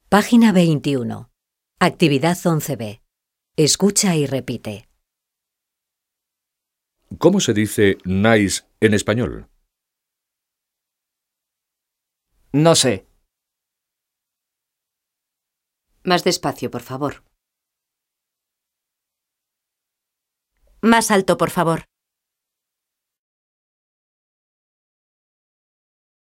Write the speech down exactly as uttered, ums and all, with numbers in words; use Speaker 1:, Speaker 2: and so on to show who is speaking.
Speaker 1: Página veintiuno. Actividad once B. Escucha y repite.
Speaker 2: ¿Cómo se dice nice en español?
Speaker 3: No sé.
Speaker 4: Más despacio, por favor.
Speaker 5: Más alto, por favor.